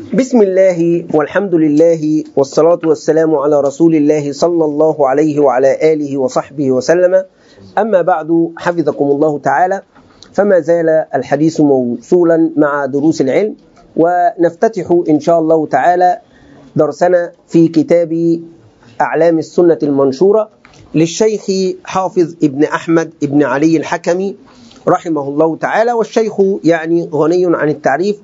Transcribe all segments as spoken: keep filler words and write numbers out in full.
بسم الله والحمد لله والصلاة والسلام على رسول الله صلى الله عليه وعلى آله وصحبه وسلم. أما بعد، حفظكم الله تعالى، فما زال الحديث موصولا مع دروس العلم، ونفتتح إن شاء الله تعالى درسنا في كتاب أعلام السنة المنشورة للشيخ حافظ ابن أحمد ابن علي الحكمي رحمه الله تعالى. والشيخ يعني غني عن التعريف،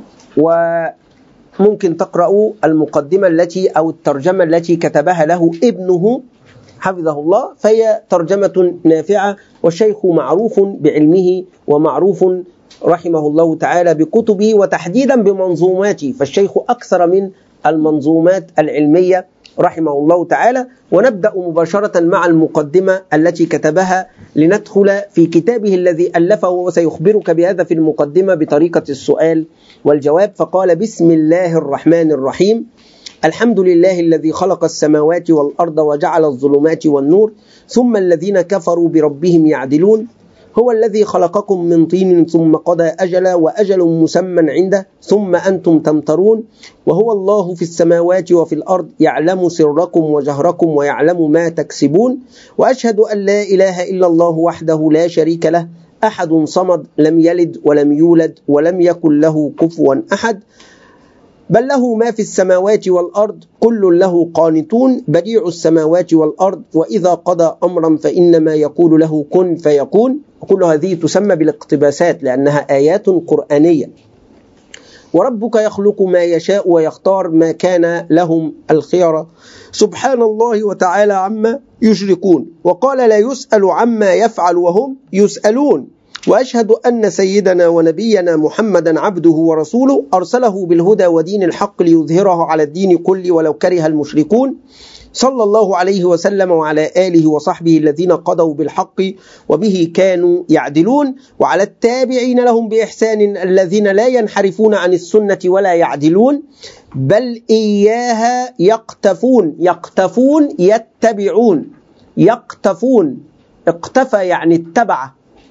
وممكن تقرأوا المقدمة التي أو الترجمة التي كتبها له ابنه حفظه الله، فهي ترجمة نافعة، والشيخ معروف بعلمه ومعروف رحمه الله تعالى بكتبه وتحديدا بمنظوماته، فالشيخ أكثر من المنظومات العلمية رحمه الله تعالى. ونبدأ مباشرة مع المقدمة التي كتبها لندخل في كتابه الذي ألفه، وسيخبرك بهذا في المقدمة بطريقة السؤال والجواب. فقال: بسم الله الرحمن الرحيم، الحمد لله الذي خلق السماوات والأرض وجعل الظلمات والنور، ثم الذين كفروا بربهم يعدلون، هو الذي خلقكم من طين ثم قضى أجلا وأجل مسمى عنده ثم أنتم تمترون، وهو الله في السماوات وفي الأرض يعلم سركم وجهركم ويعلم ما تكسبون، وأشهد أن لا إله إلا الله وحده لا شريك له، أحد صمد، لم يلد ولم يولد ولم يكن له كفوا أحد، بل له ما في السماوات والأرض كل له قانتون، بديع السماوات والأرض، وإذا قضى أمرا فإنما يقول له كن فيكون. وكل هذه تسمى بالاقتباسات لأنها آيات قرآنية. وربك يخلق ما يشاء ويختار، ما كان لهم الخيرة، سبحان الله وتعالى عما يشركون. وقال: لا يسأل عما يفعل وهم يسألون. وأشهد أن سيدنا ونبينا محمدا عبده ورسوله، أرسله بالهدى ودين الحق ليظهره على الدين كله ولو كره المشركون، صلى الله عليه وسلم وعلى آله وصحبه الذين قضوا بالحق وبه كانوا يعدلون، وعلى التابعين لهم بإحسان الذين لا ينحرفون عن السنة ولا يعدلون بل إياها يقتفون. يقتفون يتبعون، يقتفون، اقتفى يعني اتبع.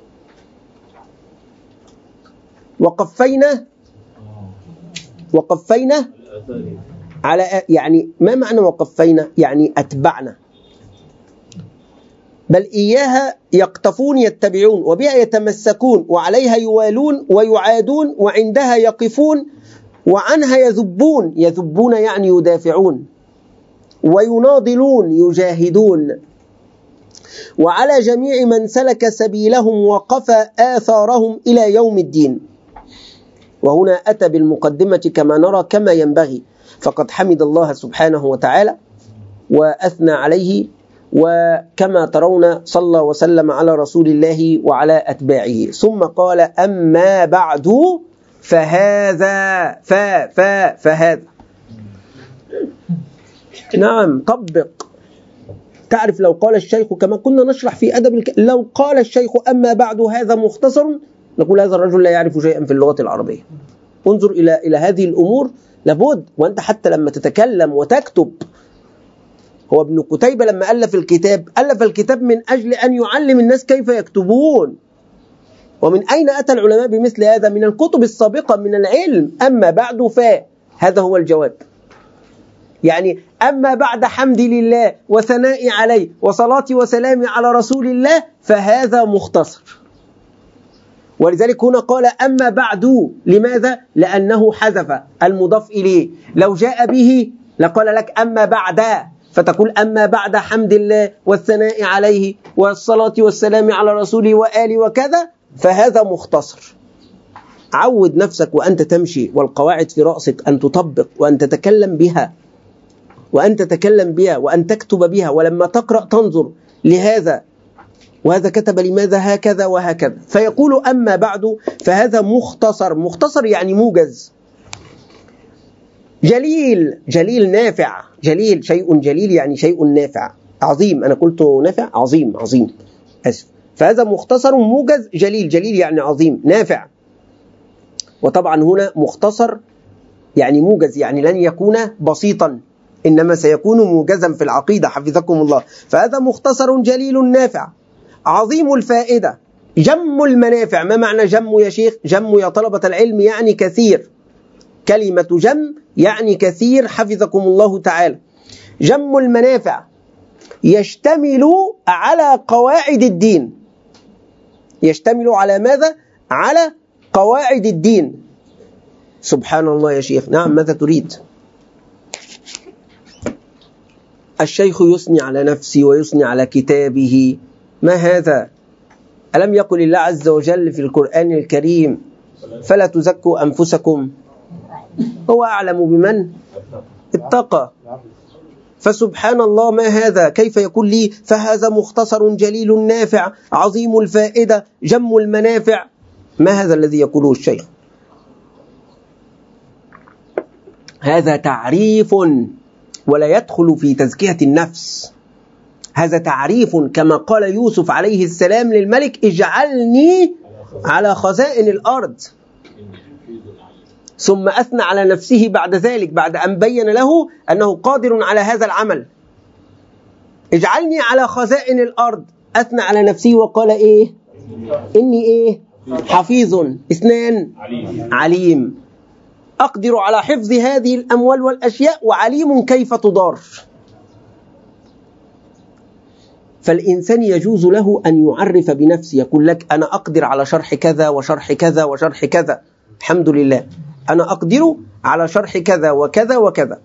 وقفينا وقفينا على، يعني ما معنى وقفينا؟ يعني أتبعنا. بل إياها يقتفون يتبعون، وبها يتمسكون، وعليها يوالون ويعادون، وعندها يقفون، وعنها يذبون. يذبون يعني يدافعون، ويناضلون يجاهدون. وعلى جميع من سلك سبيلهم وقفى آثارهم إلى يوم الدين. وهنا أتى بالمقدمة كما نرى كما ينبغي، فقد حمد الله سبحانه وتعالى وأثنى عليه، وكما ترون صلى وسلم على رسول الله وعلى أتباعه. ثم قال: أما بعد فهذا فا فا فهذا نعم طبق. تعرف لو قال الشيخ كما كنا نشرح في أدب الك... لو قال الشيخ أما بعد هذا مختصر، نقول هذا الرجل لا يعرف شيئا في اللغة العربية. انظر إلى إلى هذه الأمور لابد. وأنت حتى لما تتكلم وتكتب، هو ابن قتيبة لما ألف الكتاب ألف الكتاب من أجل أن يعلم الناس كيف يكتبون. ومن أين أتى العلماء بمثل هذا؟ من الكتب السابقة من العلم. أما بعد فا، هذا هو الجواب. يعني أما بعد حمد لله وثناء عليه وصلاتي وسلامي على رسول الله فهذا مختصر. ولذلك هنا قال أما بعد. لماذا؟ لأنه حذف المضاف إليه. لو جاء به لقال لك أما بعد، فتقول أما بعد حمد الله والثناء عليه والصلاة والسلام على رسوله وآله وكذا، فهذا مختصر. عود نفسك وأنت تمشي والقواعد في رأسك أن تطبق وأن تتكلم بها وأن تتكلم بها وأن تكتب بها، ولما تقرأ تنظر لهذا وهذا كتب لماذا هكذا وهكذا. فيقول أما بعد فهذا مختصر. مختصر يعني موجز. جليل، جليل نافع. جليل شيء جليل يعني شيء نافع. عظيم، أنا قلت نافع، عظيم عظيم أسف. فهذا مختصر موجز جليل. جليل يعني عظيم نافع. وطبعا هنا مختصر يعني موجز، يعني لن يكون بسيطا، إنما سيكون موجزا في العقيدة حفظكم الله. فهذا مختصر جليل نافع عظيم الفائدة جم المنافع. ما معنى جم يا شيخ؟ جم يا طلبة العلم يعني كثير. كلمة جم يعني كثير حفظكم الله تعالى. جم المنافع يشتمل على قواعد الدين. يشتمل على ماذا؟ على قواعد الدين. سبحان الله يا شيخ. نعم، ماذا تريد؟ الشيخ يثني على نفسه ويثني على كتابه. ما هذا؟ ألم يقل الله عز وجل في القرآن الكريم فلا تزكوا أنفسكم هو أعلم بمن اتقى؟ فسبحان الله، ما هذا؟ كيف يقول لي فهذا مختصر جليل نافع عظيم الفائدة جم المنافع؟ ما هذا الذي يقوله الشيخ؟ هذا تعريف ولا يدخل في تزكية النفس. هذا تعريف كما قال يوسف عليه السلام للملك اجعلني على خزائن الأرض، ثم أثنى على نفسه بعد ذلك بعد أن بين له أنه قادر على هذا العمل. اجعلني على خزائن الأرض، أثنى على نفسه وقال إيه؟ إني إيه؟ حفيظ. اثنان عليم، أقدر على حفظ هذه الأموال والأشياء، وعليم كيف تدار. فالإنسان يجوز له أن يعرف بنفسه، يقول لك أنا أقدر على شرح كذا وشرح كذا وشرح كذا، الحمد لله أنا أقدر على شرح كذا وكذا وكذا.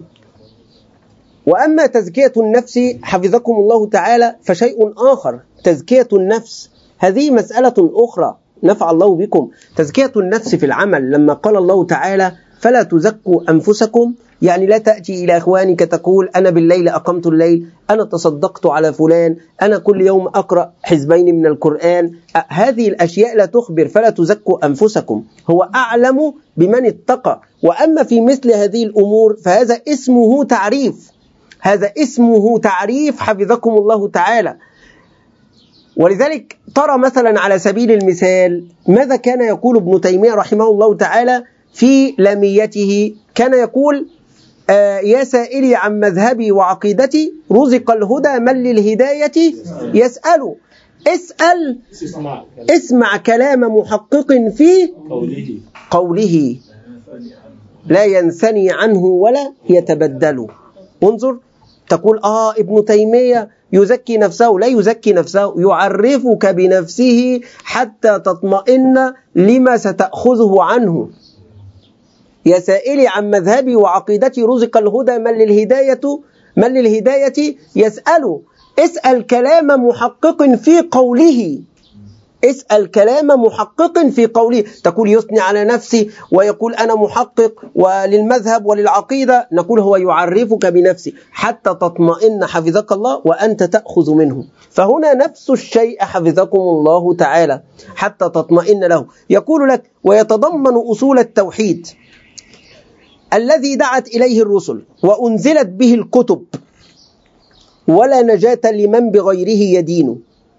وأما تزكية النفس حفظكم الله تعالى فشيء آخر. تزكية النفس هذه مسألة أخرى، نفع الله بكم. تزكية النفس في العمل، لما قال الله تعالى فلا تزكوا أنفسكم، يعني لا تأتي إلى أخوانك تقول أنا بالليل أقمت الليل، أنا تصدقت على فلان، أنا كل يوم أقرأ حزبين من القرآن. هذه الأشياء لا تخبر فلا تزكوا أنفسكم، هو أعلم بمن اتقى. وأما في مثل هذه الأمور فهذا اسمه تعريف، هذا اسمه تعريف حفظكم الله تعالى. ولذلك ترى مثلا على سبيل المثال ماذا كان يقول ابن تيمية رحمه الله تعالى في لاميته؟ كان يقول آه يا سائلي عن مذهبي وعقيدتي رزق الهدى من للهداية يسأل. اسأل، اسمع كلام محقق في قوله لا ينثني عنه ولا يتبدل. انظر، تقول آه ابن تيمية يزكي نفسه، لا يزكي نفسه، يعرفك بنفسه حتى تطمئن لما ستأخذه عنه. يا سائلي عن مذهبي وعقيدتي رزق الهدى من للهداية من للهداية يسأل. اسأل كلام محقق في قوله، اسأل كلام محقق في قوله. تقول يثني على نفسي ويقول أنا محقق وللمذهب وللعقيدة، نقول هو يعرفك بنفسه حتى تطمئن حفظك الله وأنت تأخذ منه. فهنا نفس الشيء حفظكم الله تعالى حتى تطمئن له. يقول لك ويتضمن أصول التوحيد الذي دعت إليه الرسل وأنزلت به الكتب، ولا نجاة لمن بغيره يدين.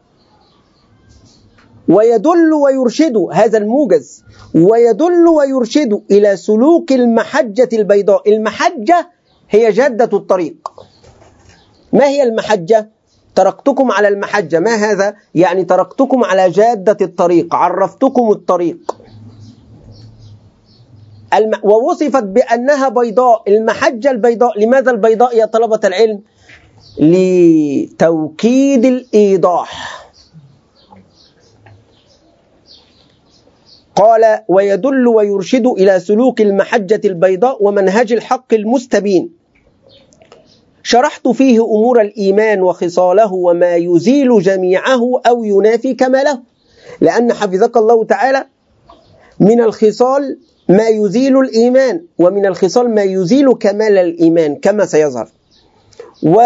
ويدل ويرشد، هذا الموجز، ويدل ويرشد إلى سلوك المحجة البيضاء. المحجة هي جادة الطريق. ما هي المحجة؟ تركتكم على المحجة. ما هذا؟ يعني تركتكم على جادة الطريق، عرفتكم الطريق. الم... ووصفت بأنها بيضاء، المحجة البيضاء. لماذا البيضاء يا طلبة العلم؟ لتوكيد الإيضاح. قال ويدل ويرشد إلى سلوك المحجة البيضاء ومنهج الحق المستبين. شرحت فيه أمور الإيمان وخصاله وما يزيل جميعه أو ينافي كماله. لأن حفظك الله تعالى من الخصال ما يزيل الإيمان، ومن الخصال ما يزيل كمال الإيمان كما سيظهر. و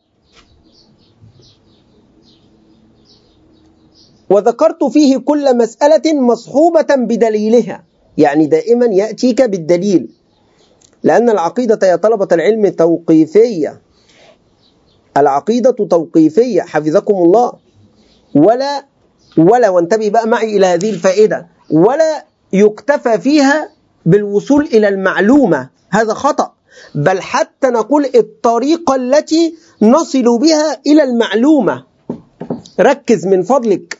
وذكرت فيه كل مسألة مصحوبة بدليلها، يعني دائما يأتيك بالدليل، لأن العقيدة يا طلبة العلم توقيفية. العقيدة توقيفية حفظكم الله. ولا ولا وانتبه بقى معي إلى هذه الفائدة، ولا يكتفى فيها بالوصول إلى المعلومة، هذا خطأ، بل حتى نقول الطريقة التي نصل بها إلى المعلومة. ركز من فضلك،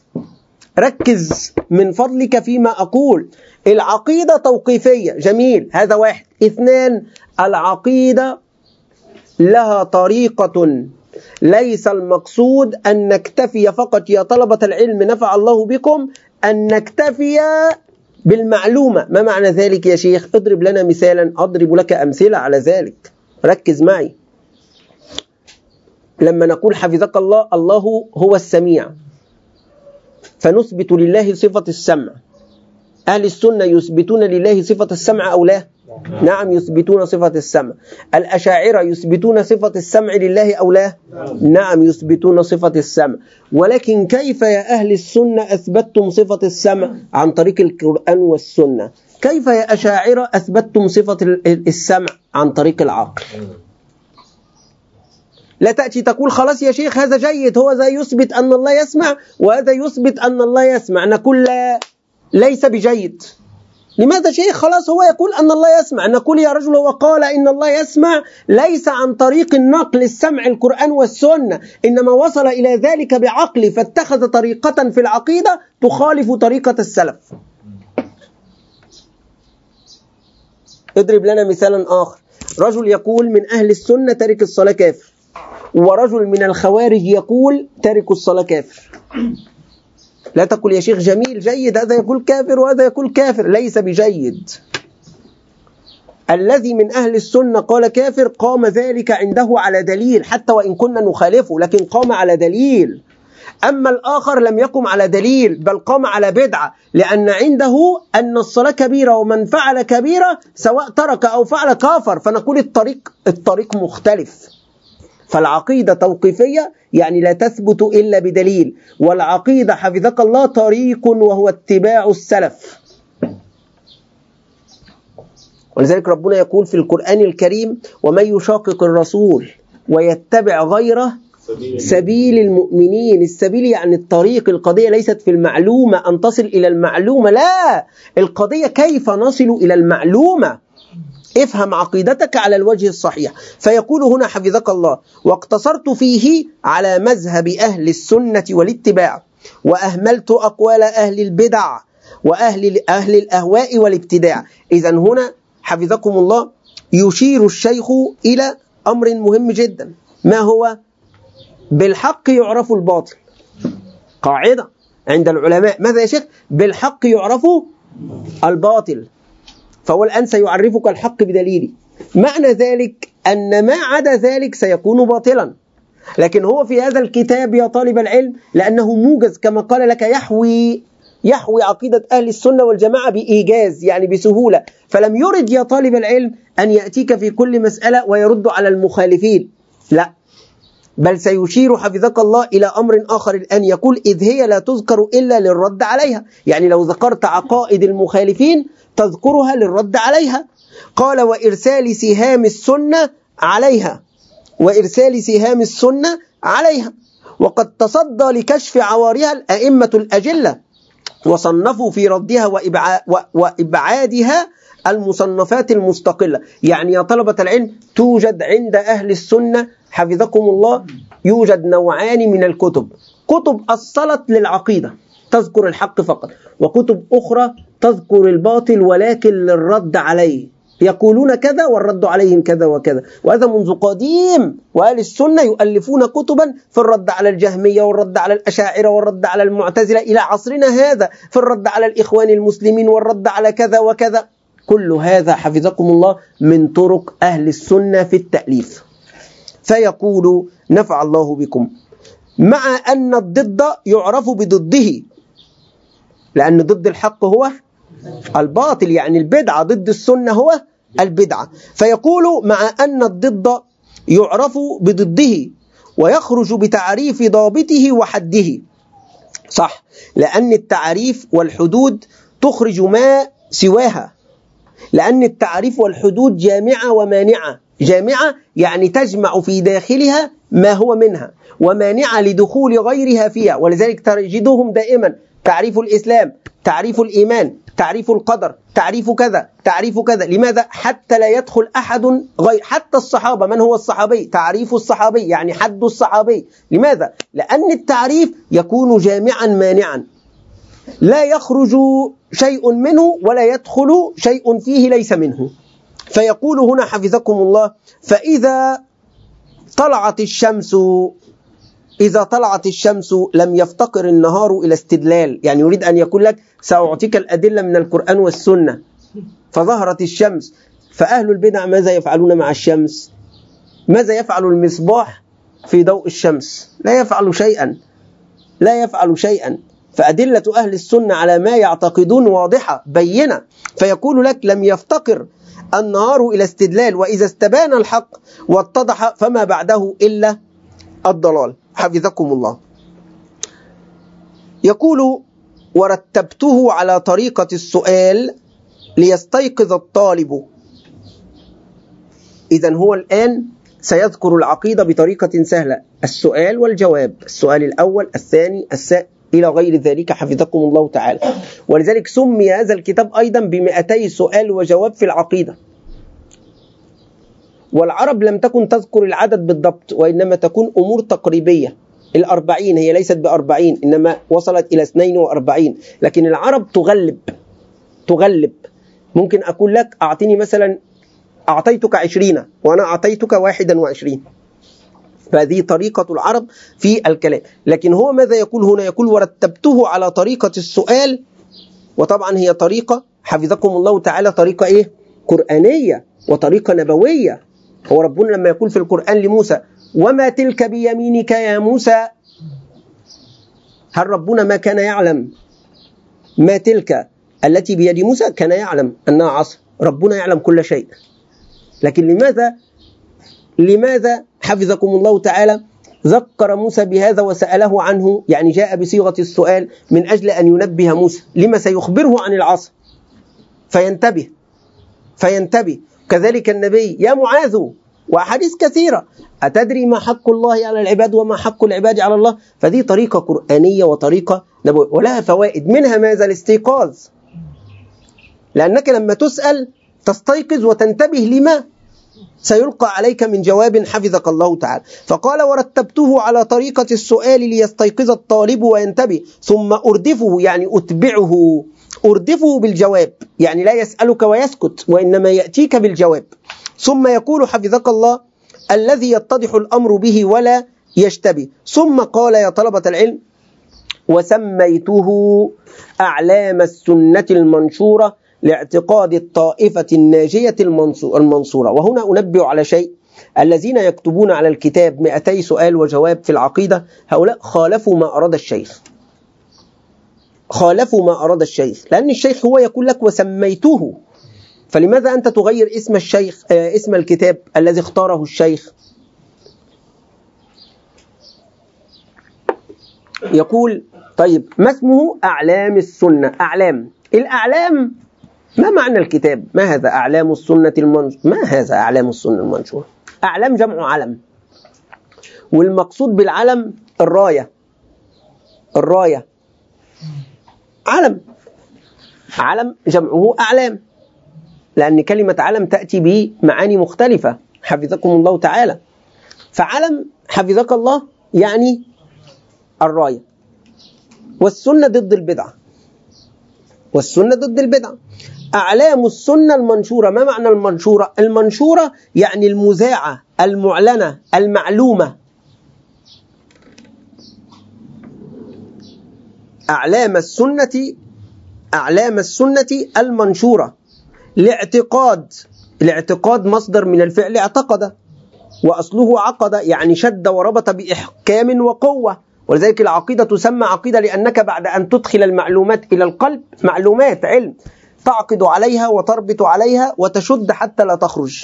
ركز من فضلك فيما أقول. العقيدة توقيفية، جميل، هذا واحد. اثنان، العقيدة لها طريقة، ليس المقصود أن نكتفي فقط يا طلبة العلم نفع الله بكم أن نكتفي بالمعلومة. ما معنى ذلك يا شيخ؟ اضرب لنا مثالا. أضرب لك أمثلة على ذلك، ركز معي. لما نقول حفظك الله، الله هو السميع، فنثبت لله صفة السمع. أهل السنة يثبتون لله صفة السمع أو لا؟ نعم يثبتون صفة السمع. الأشاعرة يثبتون صفة السمع لله أو لا؟ نعم يثبتون صفة السمع. ولكن كيف يا أهل السنة أثبتتم صفة السمع؟ عن طريق القرآن والسنة. كيف يا أشاعرة أثبتتم صفة السمع؟ عن طريق العقل. لا تأتي تقول خلاص يا شيخ هذا جيد، هو ذا يثبت أن الله يسمع وهذا يثبت أن الله يسمع، نقول لا، ليس بجيد. لماذا شيخ؟ خلاص هو يقول أن الله يسمع، نقول يا رجل هو قال إن الله يسمع ليس عن طريق النقل السمع القرآن والسنة، إنما وصل إلى ذلك بعقل، فاتخذ طريقة في العقيدة تخالف طريقة السلف. اضرب لنا مثالا آخر. رجل يقول من أهل السنة تارك الصلاة كافر، ورجل من الخوارج يقول تارك الصلاة كافر. لا تقول يا شيخ جميل جيد هذا يقول كافر وهذا يقول كافر، ليس بجيد. الذي من أهل السنة قال كافر قام ذلك عنده على دليل، حتى وإن كنا نخالفه لكن قام على دليل. أما الآخر لم يقم على دليل بل قام على بدعة، لأن عنده أن الصلاة كبيرة ومن فعل كبيرة سواء ترك أو فعل كافر، فنقول الطريق الطريق مختلف. فالعقيدة توقيفية يعني لا تثبت إلا بدليل، والعقيدة حفظك الله طريق وهو اتباع السلف. ولذلك ربنا يقول في القرآن الكريم ومن يشاقق الرسول ويتبع غيره سبيل المؤمنين. السبيل يعني الطريق، القضية ليست في المعلومة أن تصل إلى المعلومة، لا، القضية كيف نصل إلى المعلومة. افهم عقيدتك على الوجه الصحيح. فيقول هنا حفظك الله واقتصرت فيه على مذهب أهل السنة والاتباع، وأهملت أقوال أهل البدع وأهل أهل الأهواء والابتداع. إذن هنا حفظكم الله يشير الشيخ إلى أمر مهم جدا. ما هو؟ بالحق يعرف الباطل. قاعدة عند العلماء. ماذا يا شيخ؟ بالحق يعرف الباطل. فهو الآن سيعرفك الحق بدليله. معنى ذلك أن ما عدا ذلك سيكون باطلا. لكن هو في هذا الكتاب يا طالب العلم لأنه موجز كما قال لك يحوي يحوي عقيدة أهل السنة والجماعة بإيجاز، يعني بسهولة، فلم يرد يا طالب العلم أن يأتيك في كل مسألة ويرد على المخالفين، لا، بل سيشير حفظك الله إلى أمر آخر الآن، يقول إذ هي لا تذكر إلا للرد عليها. يعني لو ذكرت عقائد المخالفين تذكرها للرد عليها. قال وإرسال سهام السنة عليها وإرسال سهام السنة عليها وقد تصدى لكشف عوارها الأئمة الأجلة، وصنفوا في ردها وإبعادها المصنفات المستقلة. يعني يا طلبة العلم توجد عند أهل السنة حفظكم الله يوجد نوعان من الكتب، كتب أصلت للعقيدة تذكر الحق فقط، وكتب أخرى تذكر الباطل ولكن للرد عليه، يقولون كذا والرد عليهم كذا وكذا، وهذا منذ قديم. وأهل السنة يؤلفون كتبا في الرد على الجهمية والرد على الأشاعرة والرد على المعتزلة إلى عصرنا هذا، في الرد على الإخوان المسلمين والرد على كذا وكذا. كل هذا حفظكم الله من طرق أهل السنة في التأليف. فيقول نفع الله بكم مع أن الضد يعرف بضده، لأن ضد الحق هو الباطل، يعني البدعة، ضد السنة هو البدعة. فيقول مع أن الضد يعرف بضده ويخرج بتعريف ضابطه وحده. صح، لأن التعريف والحدود تخرج ما سواها، لأن التعريف والحدود جامعة ومانعة. جامعة يعني تجمع في داخلها ما هو منها، ومانعة لدخول غيرها فيها. ولذلك تجدهم دائما تعريف الإسلام، تعريف الإيمان، تعريف القدر، تعريف كذا، تعريف كذا. لماذا؟ حتى لا يدخل أحد غير، حتى الصحابة. من هو الصحابي؟ تعريف الصحابي يعني حد الصحابي. لماذا؟ لأن التعريف يكون جامعا مانعا، لا يخرج شيء منه ولا يدخل شيء فيه ليس منه. فيقول هنا حفظكم الله: فإذا طلعت الشمس إذا طلعت الشمس لم يفتقر النهار إلى استدلال. يعني يريد أن يقول لك سأعطيك الأدلة من القرآن والسنة، فظهرت الشمس. فأهل البدع ماذا يفعلون مع الشمس؟ ماذا يفعل المصباح في ضوء الشمس؟ لا يفعل شيئا، لا يفعل شيئا. فأدلة أهل السنة على ما يعتقدون واضحة بينة. فيقول لك: لم يفتقر النهار إلى استدلال، وإذا استبان الحق واتضح فما بعده إلا الضلال. حفظكم الله. يقول: ورتبته على طريقة السؤال ليستيقظ الطالب. إذن هو الآن سيذكر العقيدة بطريقة سهلة: السؤال والجواب، السؤال الأول، الثاني، الثاني، إلى غير ذلك. حفظكم الله تعالى. ولذلك سمي هذا الكتاب أيضا بمئتي سؤال وجواب في العقيدة. والعرب لم تكن تذكر العدد بالضبط، وإنما تكون أمور تقريبية. الأربعين هي ليست بأربعين، إنما وصلت إلى اثنين وأربعين. لكن العرب تغلب تغلب ممكن أقول لك: أعطيني مثلا، أعطيتك عشرين وأنا أعطيتك واحدا وعشرين. فهذه طريقة العرب في الكلام. لكن هو ماذا يقول هنا؟ يقول: ورتبته على طريقة السؤال. وطبعا هي طريقة، حفظكم الله تعالى، طريقة إيه؟ قرآنية وطريقة نبوية. هو ربنا لما يقول في القرآن لموسى: وما تلك بيمينك يا موسى، هل ربنا ما كان يعلم ما تلك التي بيد موسى؟ كان يعلم أنها عصا. ربنا يعلم كل شيء. لكن لماذا لماذا حفظكم الله تعالى ذكر موسى بهذا وسأله عنه؟ يعني جاء بصيغة السؤال من أجل أن ينبه موسى لما سيخبره عن العصا فينتبه فينتبه كذلك النبي: يا معاذ، وأحاديث كثيرة: أتدري ما حق الله على العباد وما حق العباد على الله؟ فدي طريقة قرآنية وطريقة نبوية ولها فوائد. منها ماذا؟ الاستيقاظ، لأنك لما تسأل تستيقظ وتنتبه لما سيلقى عليك من جواب. حفظك الله تعالى. فقال: ورتبته على طريقة السؤال ليستيقظ الطالب وينتبه، ثم أردفه، يعني أتبعه، أردفه بالجواب، يعني لا يسألك ويسكت، وإنما يأتيك بالجواب. ثم يقول حفظك الله: الذي يتضح الأمر به ولا يشتبه. ثم قال: يا طلبة العلم: وسميته أعلام السنة المنشورة لاعتقاد الطائفة الناجية المنصورة. وهنا أنبه على شيء: الذين يكتبون على الكتاب مئتي سؤال وجواب في العقيدة، هؤلاء خالفوا ما أراد الشيخ خالفوا ما أراد الشيخ لأن الشيخ هو يقول لك: وسميته. فلماذا أنت تغير اسم الشيخ آه اسم الكتاب الذي اختاره الشيخ؟ يقول: طيب، ما اسمه؟ أعلام السنة. أعلام الأعلام ما معنى الكتاب؟ ما هذا أعلام السنة المنشورة؟ ما هذا أعلام السنة المنشورة؟ أعلام جمع علم، والمقصود بالعلم الراية. الراية علم، علم جمعه أعلام، لأن كلمة علم تأتي بمعاني مختلفة. حفظكم الله تعالى. فعلم حفظك الله يعني الراية. والسنة ضد البدعة، والسنة ضد البدعة. أعلام السنة المنشورة. ما معنى المنشورة؟ المنشورة يعني المذاعة، المعلنة، المعلومة. أعلام السنة أعلام السنة المنشورة لاعتقاد. الاعتقاد مصدر من الفعل اعتقد، وأصله عقد، يعني شد وربط بإحكام وقوة. ولذلك العقيدة تسمى عقيدة، لأنك بعد أن تدخل المعلومات إلى القلب، معلومات علم، تعقد عليها وتربط عليها وتشد حتى لا تخرج.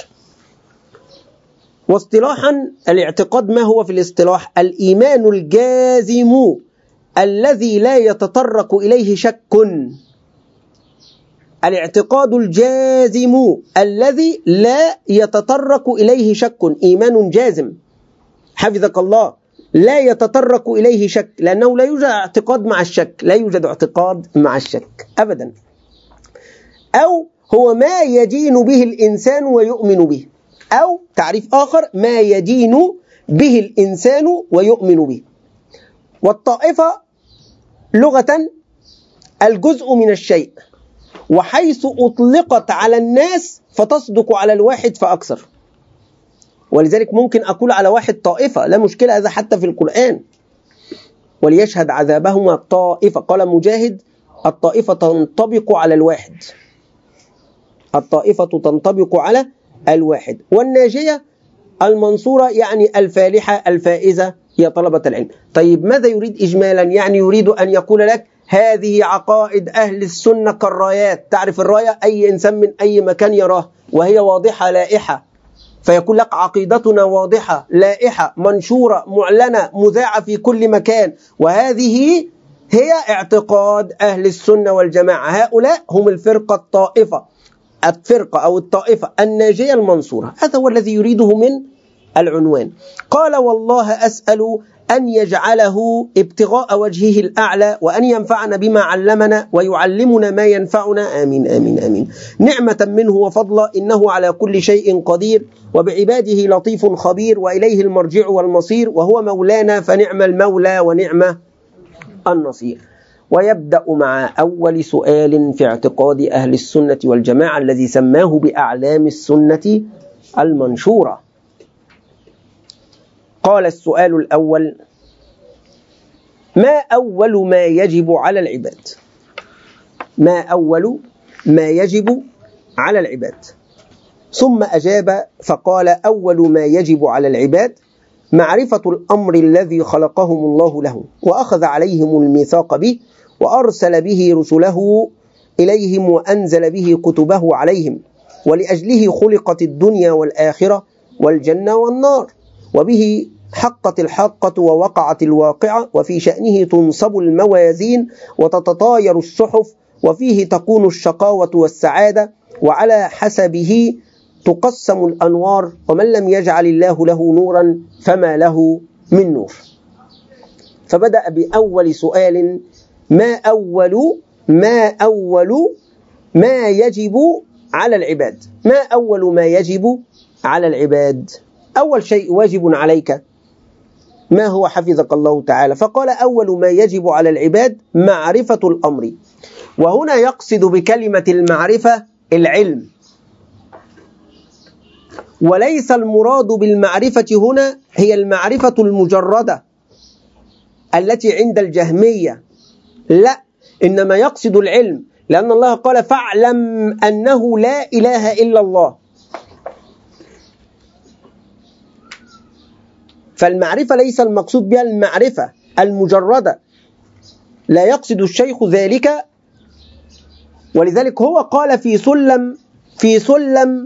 واصطلاحا الاعتقاد ما هو في الاصطلاح؟ الإيمان الجازم الذي لا يتطرق إليه شك. الاعتقاد الجازم الذي لا يتطرق إليه شك، إيمان جازم حفظك الله لا يتطرق إليه شك، لأنه لا يوجد اعتقاد مع الشك، لا يوجد اعتقاد مع الشك أبدا. أو هو ما يدين به الإنسان ويؤمن به، أو تعريف آخر: ما يدين به الإنسان ويؤمن به. والطائفة لغة الجزء من الشيء، وحيث أطلقت على الناس فتصدق على الواحد فأكثر. ولذلك ممكن أقول على واحد طائفة، لا مشكلة، هذا حتى في القرآن. وليشهد عذابهما طائفة، قال مجاهد الطائفة تنطبق على الواحد، الطائفة تنطبق على الواحد. والناجية المنصورة يعني الفالحة الفائزة هي طلبة العلم. طيب ماذا يريد إجمالا؟ يعني يريد أن يقول لك هذه عقائد أهل السنة كالرايات. تعرف الراية؟ أي إنسان من أي مكان يراه وهي واضحة لائحة، فيقول لك عقيدتنا واضحة لائحة منشورة معلنة مذاعة في كل مكان، وهذه هي اعتقاد أهل السنة والجماعة. هؤلاء هم الفرقة الطائفة، الفرقة أو الطائفة الناجية المنصورة. هذا هو الذي يريده من العنوان. قال والله أسأل أن يجعله ابتغاء وجهه الأعلى وأن ينفعنا بما علمنا ويعلمنا ما ينفعنا، آمين آمين آمين. نعمة منه وفضلا، إنه على كل شيء قدير وبعباده لطيف خبير وإليه المرجع والمصير وهو مولانا فنعم المولى ونعم النصير. ويبدأ مع أول سؤال في اعتقاد أهل السنة والجماعة الذي سماه بأعلام السنة المنشورة. قال السؤال الأول: ما أول ما يجب على العباد؟ ما أول ما يجب على العباد؟ ثم أجاب فقال: أول ما يجب على العباد معرفة الأمر الذي خلقهم الله له وأخذ عليهم الميثاق به وأرسل به رسله إليهم وأنزل به كتبه عليهم، ولأجله خلقت الدنيا والآخرة والجنة والنار، وبه حقت الحقة ووقعت الواقعة، وفي شأنه تنصب الموازين وتتطاير الصحف، وفيه تكون الشقاوة والسعادة، وعلى حسبه تقسم الأنوار، ومن لم يجعل الله له نورا فما له من نور. فبدأ بأول سؤال: ما أول ما أول ما يجب على العباد؟ ما أول ما يجب على العباد؟ أول شيء واجب عليك ما هو حفظك الله تعالى؟ فقال: أول ما يجب على العباد معرفة الأمر. وهنا يقصد بكلمة المعرفة العلم، وليس المراد بالمعرفة هنا هي المعرفة المجردة التي عند الجهمية، لا، إنما يقصد العلم، لأن الله قال: فاعلم أنه لا إله إلا الله. فالمعرفة ليس المقصود بها المعرفة المجردة، لا يقصد الشيخ ذلك. ولذلك هو قال في سلم في سلم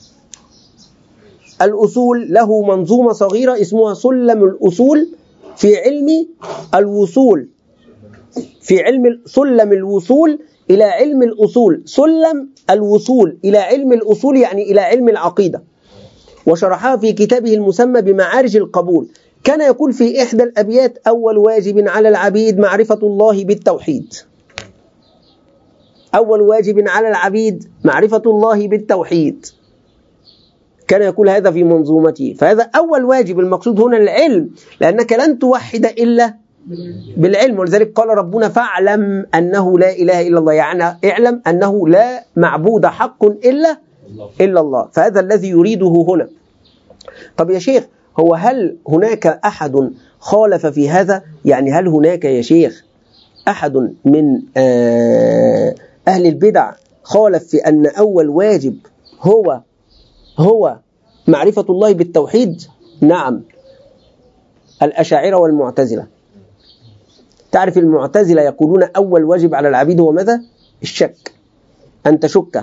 الأصول له منظومة صغيرة اسمها سلم الأصول في علم الوصول، في علم سلم الوصول إلى علم الأصول، سلم الوصول إلى علم الأصول يعني إلى علم العقيدة، وشرحها في كتابه المسمى بمعارج القبول. كان يقول في إحدى الأبيات: أول واجب على العبيد معرفة الله بالتوحيد. أول واجب على العبيد معرفة الله بالتوحيد، كان يقول هذا في منظومته. فهذا أول واجب، المقصود هنا العلم، لأنك لن توحد إلا بالعلم. ولذلك قال ربنا: فاعلم أنه لا إله إلا الله، يعني اعلم أنه لا معبود حق إلا إلا الله. فهذا الذي يريده هنا. طب يا شيخ، هو هل هناك أحد خالف في هذا؟ يعني هل هناك يا شيخ أحد من أهل البدع خالف في أن أول واجب هو هو معرفة الله بالتوحيد؟ نعم، الأشاعرة والمعتزلة. تعرف المعتزلة يقولون أول واجب على العبيد هو ماذا؟ الشك، أن تشك.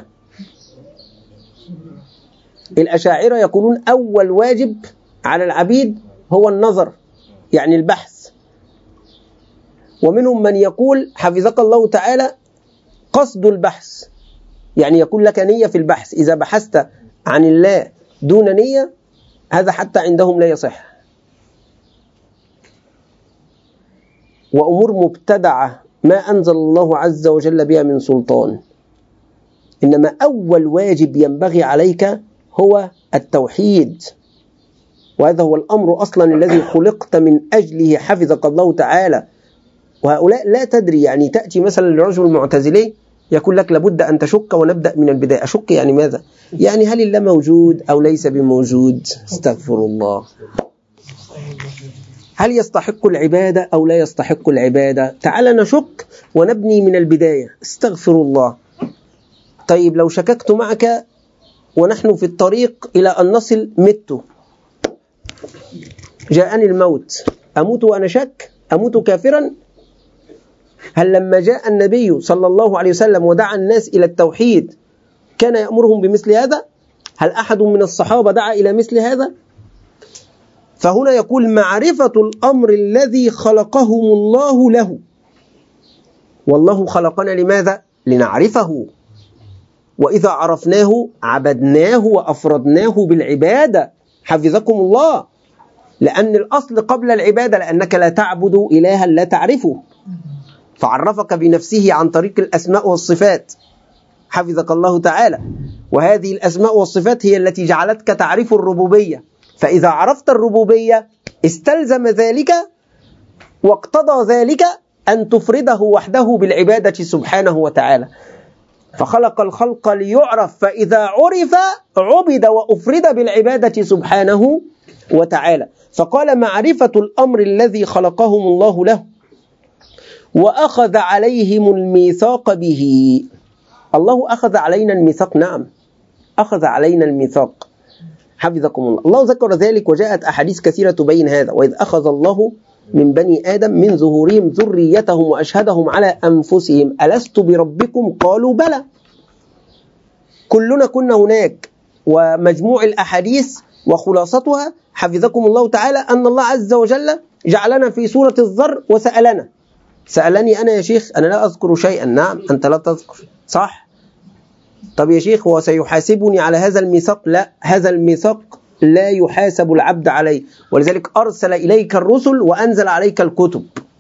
الأشاعرة يقولون أول واجب على العبيد هو النظر، يعني البحث. ومنهم من يقول حفظك الله تعالى قصد البحث، يعني يقول لك نية في البحث، إذا بحثت عن الله دون نية هذا حتى عندهم لا يصح. وأمور مبتدعة ما أنزل الله عز وجل بها من سلطان. إنما أول واجب ينبغي عليك هو التوحيد، وهذا هو الأمر أصلا الذي خلقت من أجله حفظك الله تعالى. وهؤلاء لا تدري، يعني تأتي مثلا لرجل معتزلي يقول لك لابد أن تشك ونبدأ من البداية. أشك يعني ماذا؟ يعني هل الله موجود أو ليس بموجود؟ استغفر الله. هل يستحق العبادة أو لا يستحق العبادة؟ تعال نشك ونبني من البداية. استغفر الله. طيب لو شككت معك ونحن في الطريق إلى أن نصل مت، جاءني الموت، أموت وأنا شك؟ أموت كافرا؟ هل لما جاء النبي صلى الله عليه وسلم ودعا الناس إلى التوحيد كان يأمرهم بمثل هذا؟ هل أحد من الصحابة دعا إلى مثل هذا؟ فهنا يقول معرفة الأمر الذي خلقهم الله له. والله خلقنا لماذا؟ لنعرفه، وإذا عرفناه عبدناه وأفردناه بالعبادة. حفظكم الله. لأن الأصل قبل العبادة، لأنك لا تعبد إلها لا تعرفه، فعرفك بنفسه عن طريق الأسماء والصفات. حفظك الله تعالى. وهذه الأسماء والصفات هي التي جعلتك تعرف الربوبية. فإذا عرفت الربوبية استلزم ذلك واقتضى ذلك أن تفرده وحده بالعبادة سبحانه وتعالى. فخلق الخلق ليعرف، فإذا عرف عبد وأفرد بالعبادة سبحانه وتعالى. فقال معرفة الأمر الذي خلقهم الله له وأخذ عليهم الميثاق به. الله أخذ علينا الميثاق، نعم أخذ علينا الميثاق. حفظكم الله. الله ذكر ذلك وجاءت أحاديث كثيرة تبين هذا. وإذ أخذ الله من بني آدم من ظهورهم ذريتهم وأشهدهم على أنفسهم ألست بربكم قالوا بلى. كلنا كنا هناك. ومجموع الأحاديث وخلاصتها حفظكم الله تعالى أن الله عز وجل جعلنا في سورة الذر وسألنا. سألني أنا يا شيخ؟ أنا لا أذكر شيئا. نعم أنت لا تذكر، صح؟ طب يا شيخ هو سيحاسبني على هذا الميثاق؟ لا، هذا الميثاق لا يحاسب العبد عليه، ولذلك أرسل إليك الرسل وأنزل عليك الكتب.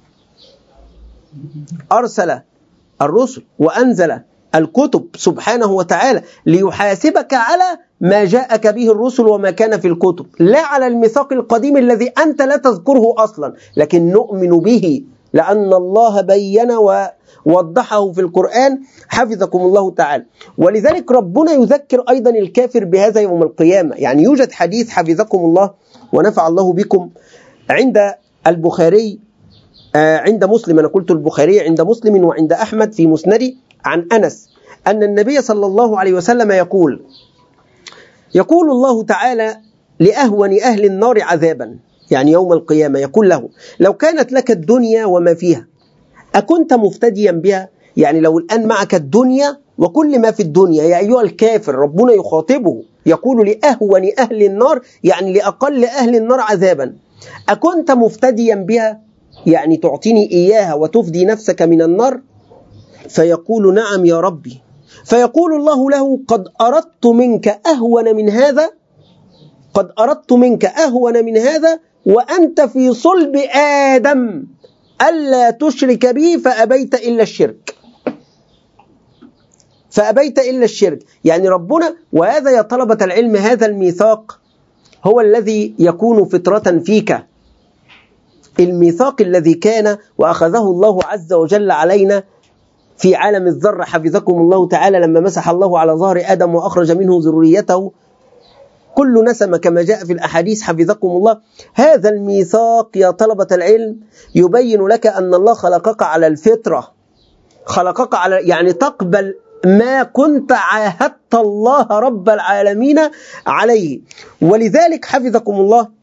أرسل الرسل وأنزل الكتب سبحانه وتعالى ليحاسبك على ما جاءك به الرسل وما كان في الكتب، لا على الميثاق القديم الذي أنت لا تذكره أصلا، لكن نؤمن به لأن الله بين ووضحه في القرآن. حفظكم الله تعالى. ولذلك ربنا يذكر أيضا الكافر بهذا يوم القيامة. يعني يوجد حديث حفظكم الله ونفع الله بكم عند البخاري، عند مسلم، أنا قلت البخاري، عند مسلم وعند أحمد في مسندي عن أنس أن النبي صلى الله عليه وسلم يقول يقول الله تعالى لأهون أهل النار عذابا، يعني يوم القيامة، يقول له لو كانت لك الدنيا وما فيها أكنت مفتديا بها؟ يعني لو الآن معك الدنيا وكل ما في الدنيا يا أيها الكافر، ربنا يخاطبه يقول لأهون أهل النار، يعني لأقل أهل النار عذابا، أكنت مفتديا بها؟ يعني تعطيني إياها وتفدي نفسك من النار؟ فيقول نعم يا ربي. فيقول الله له قد أردت منك أهون من هذا، قد أردت منك أهون من هذا وأنت في صلب آدم ألا تشرك بي فأبيت إلا الشرك، فأبيت إلا الشرك. يعني ربنا، وهذا يا طلبة العلم هذا الميثاق هو الذي يكون فطرة فيك، الميثاق الذي كان وأخذه الله عز وجل علينا في عالم الذر. حفظكم الله تعالى لما مسح الله على ظهر آدم وأخرج منه ذريته كل نسمة كما جاء في الأحاديث. حفظكم الله. هذا الميثاق يا طلبة العلم يبين لك أن الله خلقك على الفطرة، خلقك على يعني تقبل ما كنت عاهدت الله رب العالمين عليه. ولذلك حفظكم الله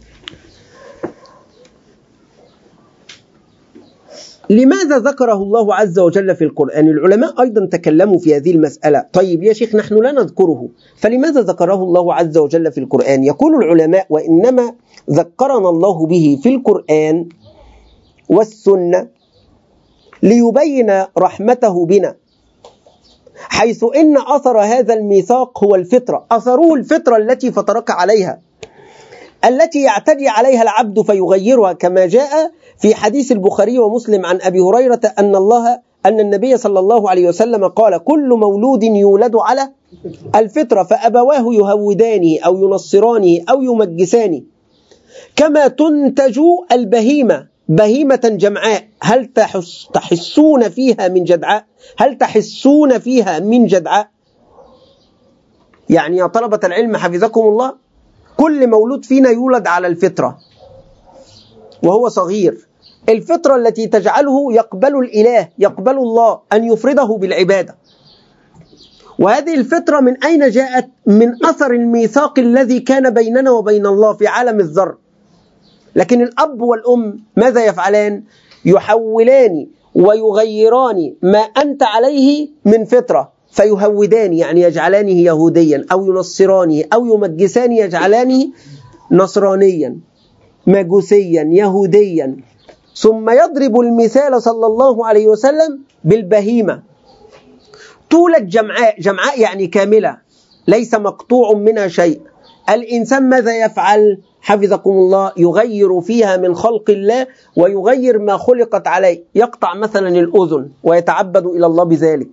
لماذا ذكره الله عز وجل في القرآن؟ العلماء أيضا تكلموا في هذه المسألة. طيب يا شيخ نحن لا نذكره، فلماذا ذكره الله عز وجل في القرآن؟ يقول العلماء وإنما ذكرنا الله به في القرآن والسنة ليبين رحمته بنا، حيث إن أثر هذا الميثاق هو الفطرة، أثره الفطرة التي فطرك عليها، التي يعتدي عليها العبد فيغيرها، كما جاء في حديث البخاري ومسلم عن أبي هريرة أن الله أن النبي صلى الله عليه وسلم قال كل مولود يولد على الفطرة فأبواه يهودانه أو ينصرانه أو يمجسانه كما تنتج البهيمة بهيمة جمعاء هل تحس تحسون فيها من جدعاء؟ هل تحسون فيها من جدعاء؟ يعني يا طلبة العلم حفظكم الله، كل مولود فينا يولد على الفطرة وهو صغير، الفطرة التي تجعله يقبل الإله، يقبل الله أن يفرده بالعبادة. وهذه الفطرة من أين جاءت؟ من أثر الميثاق الذي كان بيننا وبين الله في عالم الذر. لكن الأب والأم ماذا يفعلان؟ يحولان ويغيران ما أنت عليه من فطرة، فيهودان يعني يجعلانه يهوديا، أو ينصرانه، أو يمجسان يجعلانه نصرانيا مجوسيا يهوديا. ثم يضرب المثال صلى الله عليه وسلم بالبهيمة، تولد جمعاء، جمعاء يعني كاملة ليس مقطوع منها شيء. الإنسان ماذا يفعل؟ حفظكم الله، يغير فيها من خلق الله ويغير ما خلقت عليه، يقطع مثلا الأذن ويتعبد إلى الله بذلك،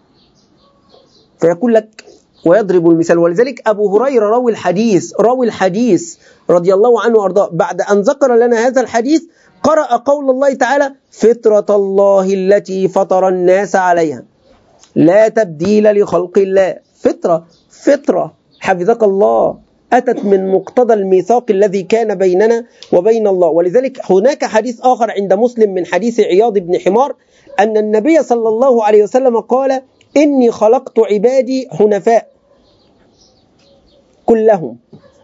فيقول لك ويضرب المثال. ولذلك أبو هريرة راوي الحديث راوي الحديث رضي الله عنه وأرضاه، بعد أن ذكر لنا هذا الحديث قرأ قول الله تعالى: فطرة الله التي فطر الناس عليها لا تبديل لخلق الله. فطرة فطرة حفظك الله أتت من مقتضى الميثاق الذي كان بيننا وبين الله. ولذلك هناك حديث آخر عند مسلم من حديث عياض بن حمار أن النبي صلى الله عليه وسلم قال: إني خلقت عبادي حنفاء كلهم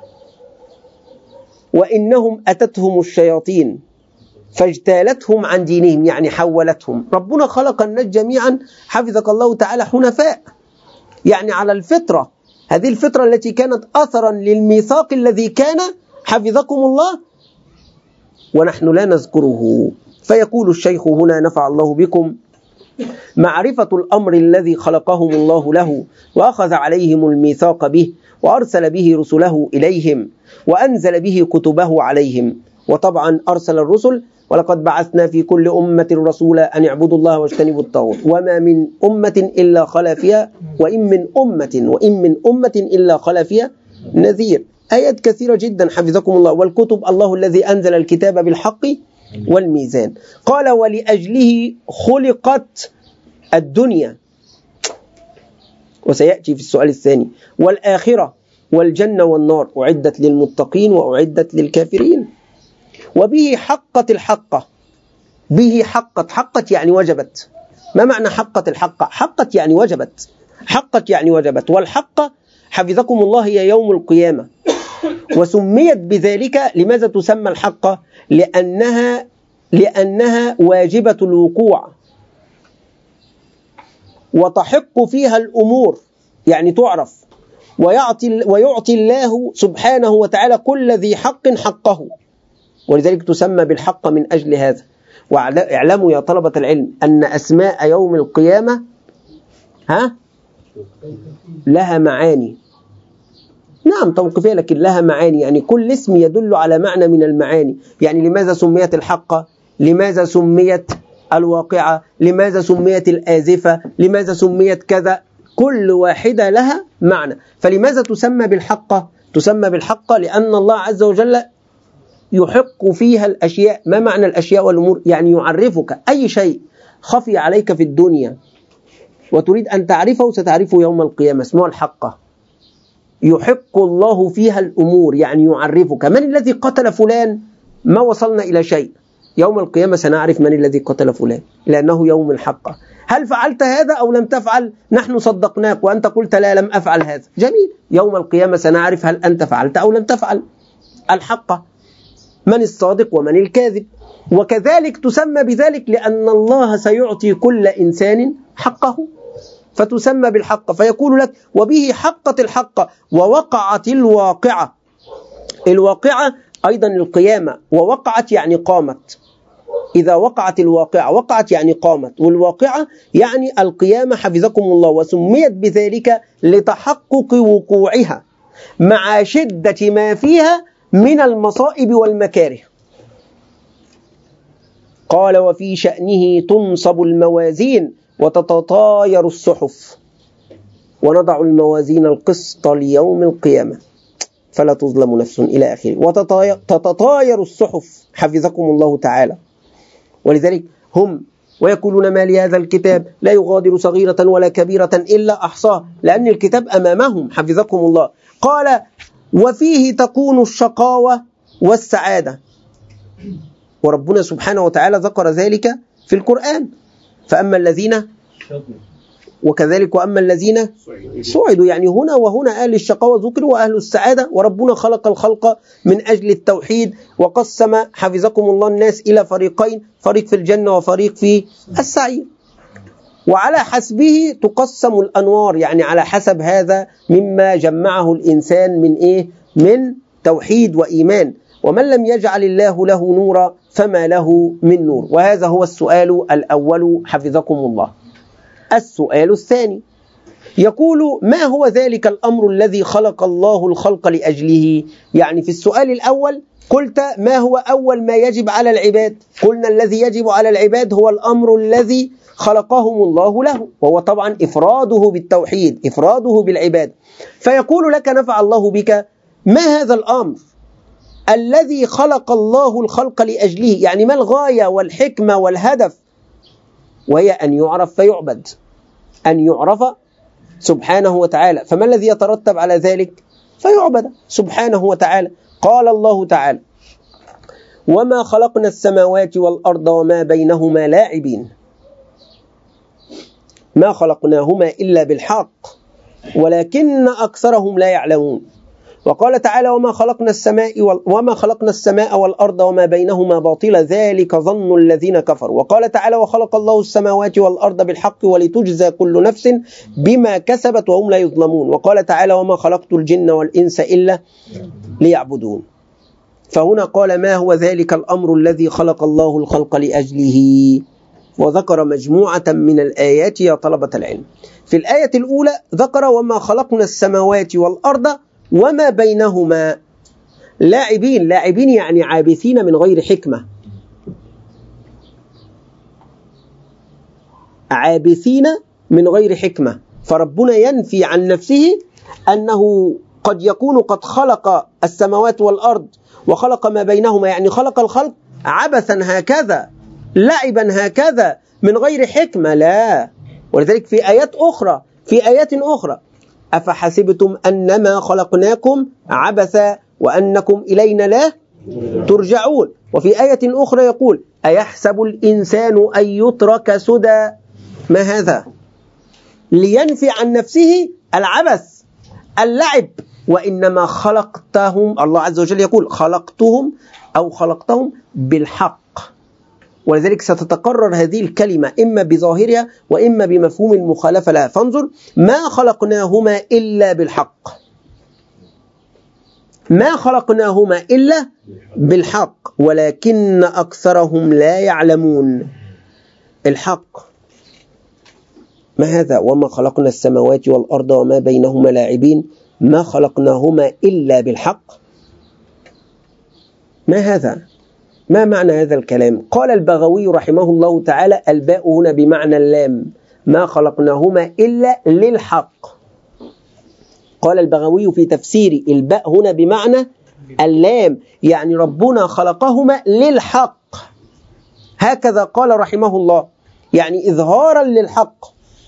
وإنهم أتتهم الشياطين فاجتالتهم عن دينهم، يعني حولتهم. ربنا خلق الناس جميعا حفظك الله تعالى حنفاء، يعني على الفطرة، هذه الفطرة التي كانت أثرا للميثاق الذي كان حفظكم الله ونحن لا نذكره. فيقول الشيخ هنا نفع الله بكم: معرفة الأمر الذي خلقهم الله له وأخذ عليهم الميثاق به وأرسل به رسله إليهم وأنزل به كتبه عليهم. وطبعا أرسل الرسل: ولقد بعثنا في كل أمة رسولا أن اعبدوا الله واجتنبوا الطاغوت وما من أمة إلا خلا فيها وإن من أمة وإن من أمة إلا خلا فيها نذير. آيات كثيرة جدا حفظكم الله. والكتب: الله الذي أنزل الكتاب بالحق والميزان. قال: ولأجله خلقت الدنيا، وسيأتي في السؤال الثاني، والآخرة والجنة والنار أعدت للمتقين وأعدت للكافرين. وبه حقت الحقة، به حقت، حقت يعني وجبت. ما معنى حقت الحقة؟ حقت يعني وجبت، حقت يعني وجبت. والحقة حفظكم الله هي يوم القيامة، وسميت بذلك. لماذا تسمى الحقة؟ لأنها لأنها واجبة الوقوع وتحق فيها الأمور، يعني تعرف، ويعطي, ويعطي الله سبحانه وتعالى كل ذي حق حقه، ولذلك تسمى بالحق من أجل هذا. واعلموا يا طلبة العلم أن أسماء يوم القيامة ها لها معاني، نعم توقفية لكن لها معاني، يعني كل اسم يدل على معنى من المعاني. يعني لماذا سميت الحقة؟ لماذا سميت الواقعة؟ لماذا سميت الآزفة؟ لماذا سميت كذا؟ كل واحدة لها معنى. فلماذا تسمى بالحقة؟ تسمى بالحقة لأن الله عز وجل يحق فيها الأشياء. ما معنى الأشياء والأمور؟ يعني يعرفك أي شيء خفي عليك في الدنيا وتريد أن تعرفه ستعرفه يوم القيامة، اسمه الحقة. يحق الله فيها الأمور، يعني يعرفك. من الذي قتل فلان؟ ما وصلنا إلى شيء. يوم القيامة سنعرف من الذي قتل فلان، لأنه يوم الحقة. هل فعلت هذا أو لم تفعل؟ نحن صدقناك وأنت قلت لا لم أفعل هذا، جميل. يوم القيامة سنعرف هل أنت فعلت أو لم تفعل. الحقة من الصادق ومن الكاذب. وكذلك تسمى بذلك لأن الله سيعطي كل إنسان حقه، فتسمى بالحق. فيقول لك: وبه حقت الحق ووقعت الواقعة. الواقعة أيضا القيامة، ووقعت يعني قامت. إذا وقعت الواقعة وقعت يعني قامت، والواقعة يعني القيامة حفظكم الله. وسميت بذلك لتحقق وقوعها مع شدة ما فيها من المصائب والمكاره. قال: وفي شأنه تنصب الموازين وتتطاير الصحف ونضع الموازين القسط ليوم القيامة فلا تظلم نفس إلى آخره. وتتطاير الصحف حفظكم الله تعالى. ولذلك هم ويقولون ما لهذا الكتاب لا يغادر صغيرة ولا كبيرة إلا أحصاها، لأن الكتاب أمامهم حفظكم الله. قال وفيه تكون الشقاوة والسعادة، وربنا سبحانه وتعالى ذكر ذلك في القرآن. فأما الذين وكذلك وأما الذين سعدوا، يعني هنا وهنا أهل الشقاوة ذكروا وأهل السعادة. وربنا خلق الخلق من أجل التوحيد، وقسم حفظكم الله الناس إلى فريقين، فريق في الجنة وفريق في السعير، وعلى حسبه تقسم الأنوار، يعني على حسب هذا مما جمعه الإنسان من إيه؟ من توحيد وإيمان. ومن لم يجعل الله له نورا فما له من نور. وهذا هو السؤال الأول حفظكم الله. السؤال الثاني يقول ما هو ذلك الأمر الذي خلق الله الخلق لأجله؟ يعني في السؤال الأول قلت ما هو أول ما يجب على العباد؟ قلنا الذي يجب على العباد هو الأمر الذي خلقهم الله له، وهو طبعا إفراده بالتوحيد، إفراده بالعباد. فيقول لك نفع الله بك ما هذا الأمر الذي خلق الله الخلق لأجله؟ يعني ما الغاية والحكمة والهدف؟ وهي أن يعرف فيعبد، أن يعرف سبحانه وتعالى. فما الذي يترتب على ذلك؟ فيعبد سبحانه وتعالى. قال الله تعالى وما خلقنا السماوات والأرض وما بينهما لاعبين، ما خلقناهما إلا بالحق ولكن أكثرهم لا يعلمون. وقال تعالى وما خلقنا السماء وال... وما خلقنا السماء والأرض وما بينهما باطلا ذلك ظن الذين كفروا. وقال تعالى وخلق الله السماوات والأرض بالحق ولتجزى كل نفس بما كسبت وهم لا يظلمون. وقال تعالى وما خلقت الجن والإنس إلا ليعبدون. فهنا قال ما هو ذلك الأمر الذي خلق الله الخلق لأجله، وذكر مجموعة من الآيات يا طلبة العلم. في الآية الأولى ذكر وما خلقنا السماوات والأرض وما بينهما لاعبين. لاعبين يعني عابثين من غير حكمة، عابثين من غير حكمة. فربنا ينفي عن نفسه أنه قد يكون قد خلق السماوات والأرض وخلق ما بينهما، يعني خلق الخلق عبثا هكذا، لعبا هكذا من غير حكمة، لا. ولذلك في آيات أخرى في آيات أخرى أفحسبتم أنما خلقناكم عبثا وأنكم إلينا لا ترجعون. وفي آية أخرى يقول أيحسب الإنسان أن يترك سدى. ما هذا؟ لينفي عن نفسه العبث اللعب. وإنما خلقتهم، الله عز وجل يقول خلقتهم أو خلقتهم بالحق. ولذلك ستتكرر هذه الكلمة إما بظاهرها وإما بمفهوم المخالفة لها. فانظر ما خلقناهما إلا بالحق، ما خلقناهما إلا بالحق ولكن أكثرهم لا يعلمون. الحق ما هذا؟ وما خلقنا السماوات والأرض وما بينهما لاعبين، ما خلقناهما إلا بالحق. ما هذا؟ ما معنى هذا الكلام؟ قال البغوي رحمه الله تعالى الباء هنا بمعنى اللام، ما خلقناهما إلا للحق. قال البغوي في تفسير الباء هنا بمعنى اللام، يعني ربنا خلقهما للحق. هكذا قال رحمه الله، يعني إظهارا للحق.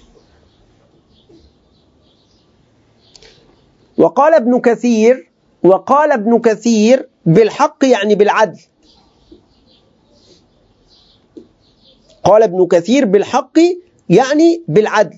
وقال ابن كثير وقال ابن كثير بالحق يعني بالعدل. قال ابن كثير بالحق يعني بالعدل.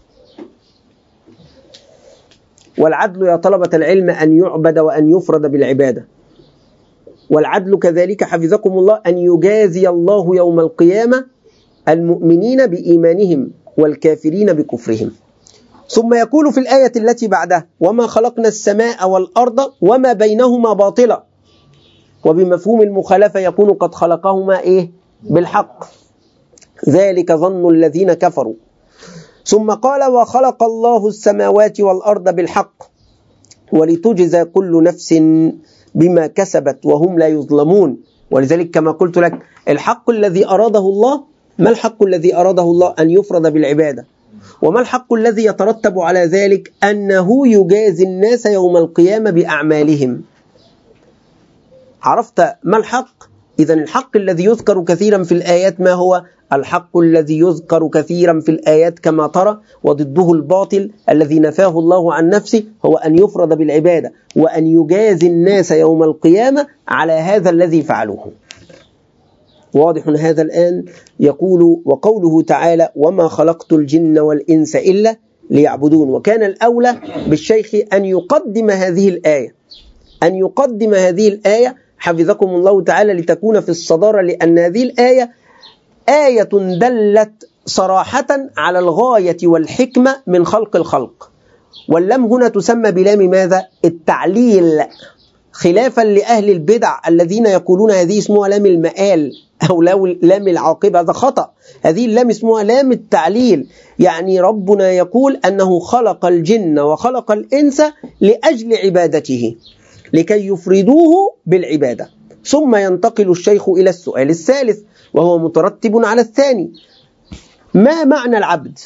والعدل يا طلبة العلم أن يعبد وأن يفرد بالعبادة. والعدل كذلك حفظكم الله أن يجازي الله يوم القيامة المؤمنين بإيمانهم والكافرين بكفرهم. ثم يقول في الآية التي بعدها وما خلقنا السماء والأرض وما بينهما باطلا. وبمفهوم المخالفة يكون قد خلقهما إيه؟ بالحق، ذلك ظن الذين كفروا. ثم قال وخلق الله السماوات والأرض بالحق ولتجزى كل نفس بما كسبت وهم لا يظلمون. ولذلك كما قلت لك الحق الذي أراده الله، ما الحق الذي أراده الله؟ أن يفرد بالعبادة. وما الحق الذي يترتب على ذلك؟ أنه يجازي الناس يوم القيامة بأعمالهم. عرفت ما الحق؟ إذن الحق الذي يذكر كثيرا في الآيات ما هو؟ الحق الذي يذكر كثيرا في الآيات كما ترى، وضده الباطل الذي نفاه الله عن نفسه، هو أن يفرد بالعبادة وأن يجازي الناس يوم القيامة على هذا الذي فعلوه. واضح هذا الآن؟ يقول وقوله تعالى وما خلقت الجن والإنس إلا ليعبدون. وكان الأولى بالشيخ أن يقدم هذه الآية أن يقدم هذه الآية حفظكم الله تعالى لتكون في الصدارة، لأن هذه الآية آية دلت صراحة على الغاية والحكمة من خلق الخلق، واللام هنا تسمى بلام ماذا؟ التعليل، خلافا لأهل البدع الذين يقولون هذه اسمها لام المآل أو لام العاقبة. هذا خطأ، هذه اللام اسمها لام التعليل، يعني ربنا يقول أنه خلق الجن وخلق الإنس لأجل عبادته لكي يفردوه بالعبادة. ثم ينتقل الشيخ إلى السؤال الثالث وهو مترتب على الثاني: ما معنى العبد؟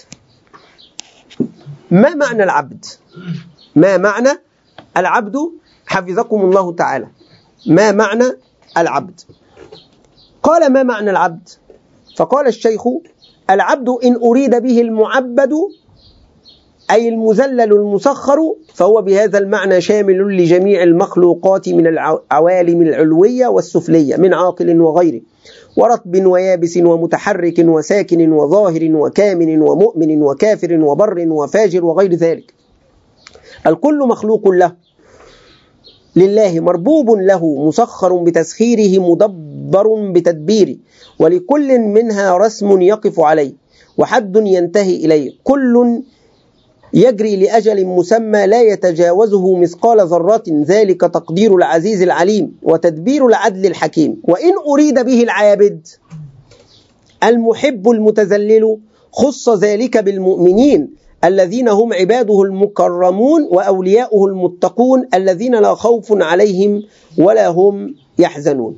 ما معنى العبد؟ ما معنى العبد حفظكم الله تعالى؟ ما معنى العبد؟ قال ما معنى العبد؟ فقال الشيخ العبد إن أريد به المعبد أي المذلل المسخر فهو بهذا المعنى شامل لجميع المخلوقات من العوالم العلوية والسفلية من عاقل وغيره، ورطب ويابس ومتحرك وساكن وظاهر وكامن ومؤمن وكافر وبر وفاجر وغير ذلك. الكل مخلوق له لله مربوب له مسخر بتسخيره مدبر بتدبيره، ولكل منها رسم يقف عليه وحد ينتهي إليه، كل يجري لأجل مسمى لا يتجاوزه مثقال ذرة، ذلك تقدير العزيز العليم وتدبير العدل الحكيم. وإن أريد به العابد المحب المتذلل خص ذلك بالمؤمنين الذين هم عباده المكرمون وأولياؤه المتقون الذين لا خوف عليهم ولا هم يحزنون.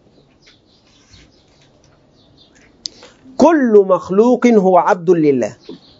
كل مخلوق هو عبد لله،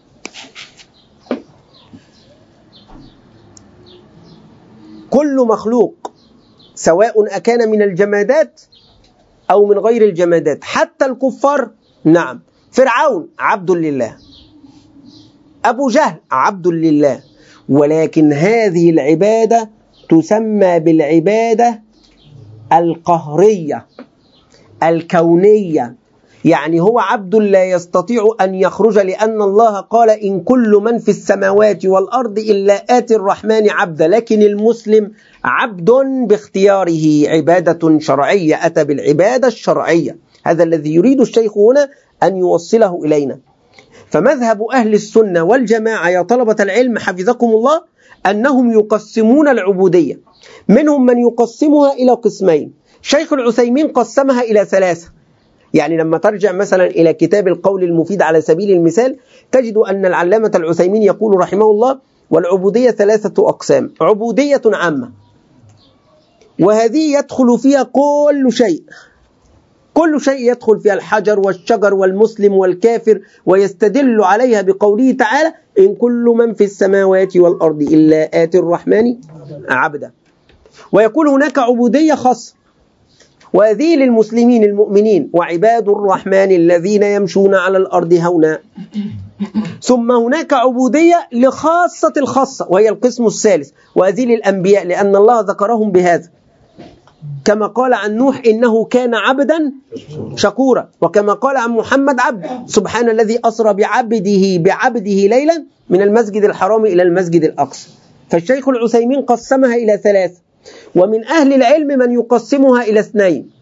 كل مخلوق سواء أكان من الجمادات أو من غير الجمادات، حتى الكفار. نعم، فرعون عبد لله، أبو جهل عبد لله، ولكن هذه العبادة تسمى بالعبادة القهرية الكونية، يعني هو عبد لا يستطيع أن يخرج، لأن الله قال إن كل من في السماوات والأرض إلا آتي الرحمن عبدا. لكن المسلم عبد باختياره، عبادة شرعية، أتى بالعبادة الشرعية. هذا الذي يريد الشيخ هنا أن يوصله إلينا. فمذهب أهل السنة والجماعة يا طلبة العلم حفظكم الله أنهم يقسمون العبودية، منهم من يقسمها إلى قسمين. شيخ العثيمين قسمها إلى ثلاثة، يعني لما ترجع مثلا إلى كتاب القول المفيد على سبيل المثال تجد أن العلامة العثيمين يقول رحمه الله والعبودية ثلاثة أقسام: عبودية عامة، وهذه يدخل فيها كل شيء، كل شيء يدخل فيها الحجر والشجر والمسلم والكافر، ويستدل عليها بقوله تعالى إن كل من في السماوات والأرض إلا آتي الرحمن عبدا. ويقول هناك عبودية خاصة، وهذه للمسلمين المؤمنين: وعباد الرحمن الذين يمشون على الأرض هونا. ثم هناك عبودية لخاصة الخاصة وهي القسم الثالث، وهذه للأنبياء لأن الله ذكرهم بهذا، كما قال عن نوح إنه كان عبدا شكورا، وكما قال عن محمد عبد. سبحان الذي أسرى بعبده بعبده ليلا من المسجد الحرام إلى المسجد الأقصى. فالشيخ العثيمين قسمها إلى ثلاث، ومن أهل العلم من يقسمها إلى اثنين،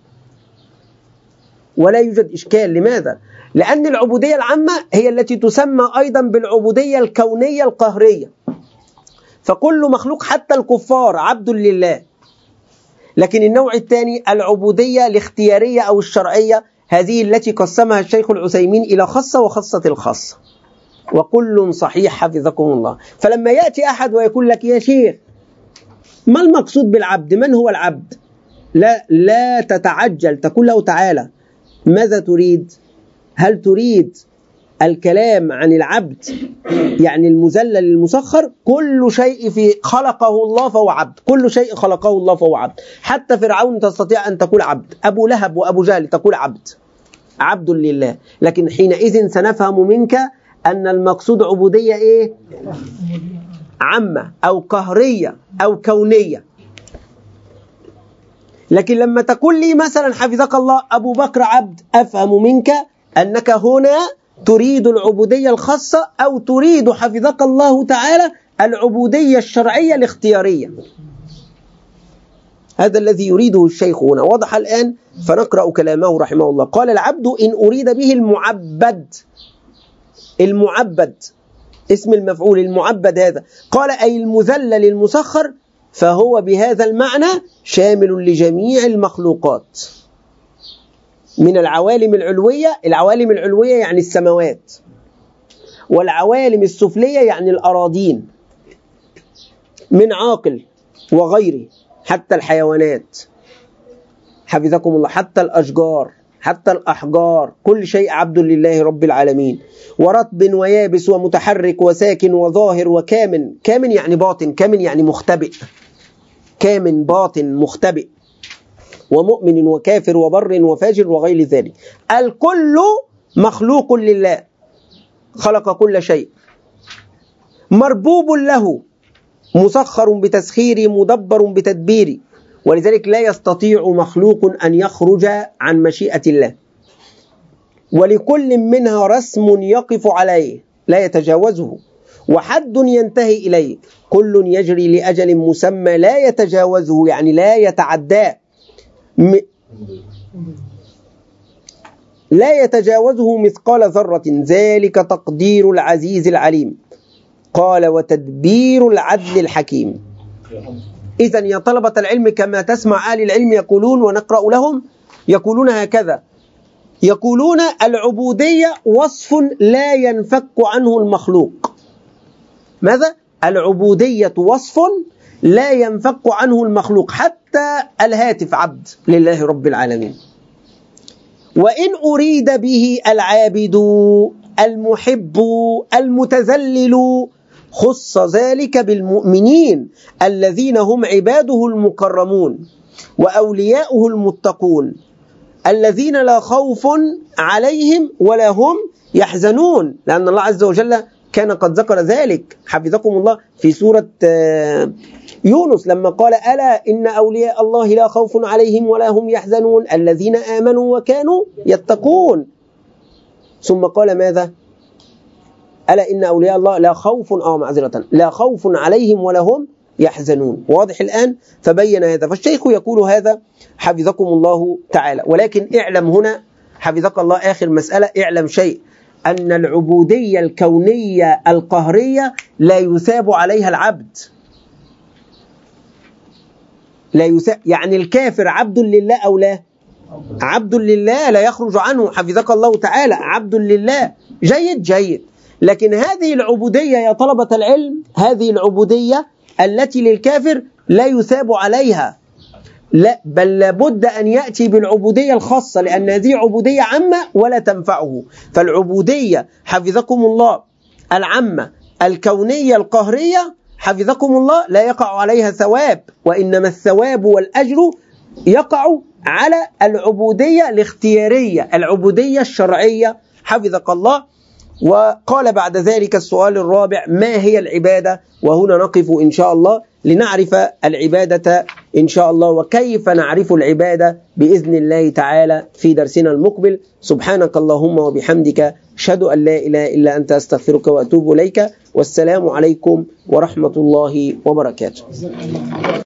ولا يوجد إشكال. لماذا؟ لأن العبودية العامة هي التي تسمى أيضا بالعبودية الكونية القهرية، فكل مخلوق حتى الكفار عبد لله. لكن النوع الثاني العبودية الاختيارية أو الشرعية، هذه التي قسمها الشيخ العثيمين إلى خاصة وخاصة الخاصة، وكل صحيح حفظكم الله. فلما يأتي أحد ويقول لك يا شيخ ما المقصود بالعبد؟ من هو العبد؟ لا لا تتعجل، تقول له تعالى ماذا تريد؟ هل تريد الكلام عن العبد يعني المذلل المسخر، كل شيء في خلقه الله فهو عبد، كل شيء خلقه الله فهو عبد. حتى فرعون تستطيع أن تقول عبد، أبو لهب وأبو جهل تقول عبد، عبد لله. لكن حينئذ سنفهم منك أن المقصود عبودية إيه؟ عامة أو قهرية أو كونية. لكن لما تقول لي مثلا حفظك الله أبو بكر عبد، أفهم منك أنك هنا تريد العبودية الخاصة أو تريد حفظك الله تعالى العبودية الشرعية الاختيارية. هذا الذي يريده الشيخ هنا. وضح الآن؟ فنقرأ كلامه رحمه الله. قال العبد إن أريد به المعبد، المعبد اسم المفعول المعبد هذا، قال أي المذلل المسخر، فهو بهذا المعنى شامل لجميع المخلوقات من العوالم العلوية. العوالم العلوية يعني السماوات، والعوالم السفلية يعني الأراضين، من عاقل وغيره، حتى الحيوانات حفظكم الله، حتى الأشجار، حتى الأحجار، كل شيء عبد لله رب العالمين. ورطب ويابس ومتحرك وساكن وظاهر وكامن. كامن يعني باطن، كامن يعني مختبئ، كامن باطن مختبئ، ومؤمن وكافر وبر وفاجر وغير ذلك. الكل مخلوق لله، خلق كل شيء، مربوب له، مسخر بتسخير، مدبر بتدبير. ولذلك لا يستطيع مخلوق أن يخرج عن مشيئة الله، ولكل منها رسم يقف عليه لا يتجاوزه، وحد ينتهي إليه، كل يجري لأجل مسمى لا يتجاوزه، يعني لا يتعداه، م... لا يتجاوزه مثقال ذرة، ذلك تقدير العزيز العليم. قال وتدبير العدل الحكيم. إذن يا طلبة العلم كما تسمع آل العلم يقولون ونقرأ لهم، يقولون هكذا، يقولون العبودية وصف لا ينفك عنه المخلوق. ماذا؟ العبودية وصف لا ينفك عنه المخلوق، حتى الهاتف عبد لله رب العالمين. وإن أريد به العابد المحب المتذلل، خص ذلك بالمؤمنين الذين هم عباده المكرمون وأولياؤه المتقون، الذين لا خوف عليهم ولا هم يحزنون. لأن الله عز وجل كان قد ذكر ذلك حفظكم الله في سورة يونس لما قال ألا إن أولياء الله لا خوف عليهم ولا هم يحزنون الذين آمنوا وكانوا يتقون. ثم قال ماذا؟ ألا إن أولياء الله لا خوف آه معذرة لا خوف عليهم ولا هم يحزنون. واضح الآن؟ فبين هذا. فالشيخ يقول هذا حفظكم الله تعالى. ولكن اعلم هنا حفظك الله آخر مسألة، اعلم شيء، أن العبودية الكونية القهرية لا يثاب عليها العبد، لا يثاب. يعني الكافر عبد لله أو لا؟ عبد لله لا يخرج عنه حفظك الله تعالى، عبد لله. جيد جيد. لكن هذه العبودية يا طلبة العلم، هذه العبودية التي للكافر لا يثاب عليها، لا، بل لابد أن يأتي بالعبودية الخاصة، لأن هذه عبودية عامة ولا تنفعه. فالعبودية حفظكم الله العامة الكونية القهرية حفظكم الله لا يقع عليها ثواب، وإنما الثواب والأجر يقع على العبودية الاختيارية، العبودية الشرعية حفظك الله. وقال بعد ذلك السؤال الرابع: ما هي العبادة؟ وهنا نقف إن شاء الله لنعرف العبادة إن شاء الله، وكيف نعرف العبادة بإذن الله تعالى في درسنا المقبل. سبحانك اللهم وبحمدك، أشهد أن لا إله إلا أنت، أستغفرك وأتوب إليك، والسلام عليكم ورحمة الله وبركاته.